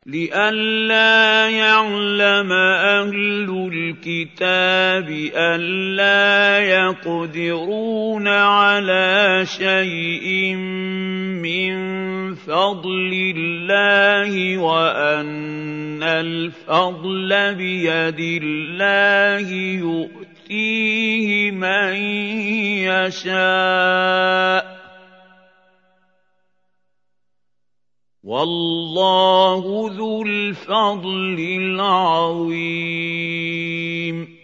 لئلا يعلم أهل الكتاب ألا يقدرون على شيء من فضل الله وأن الفضل بيد الله يؤتيه من يشاء والله ذو الفضل العظيم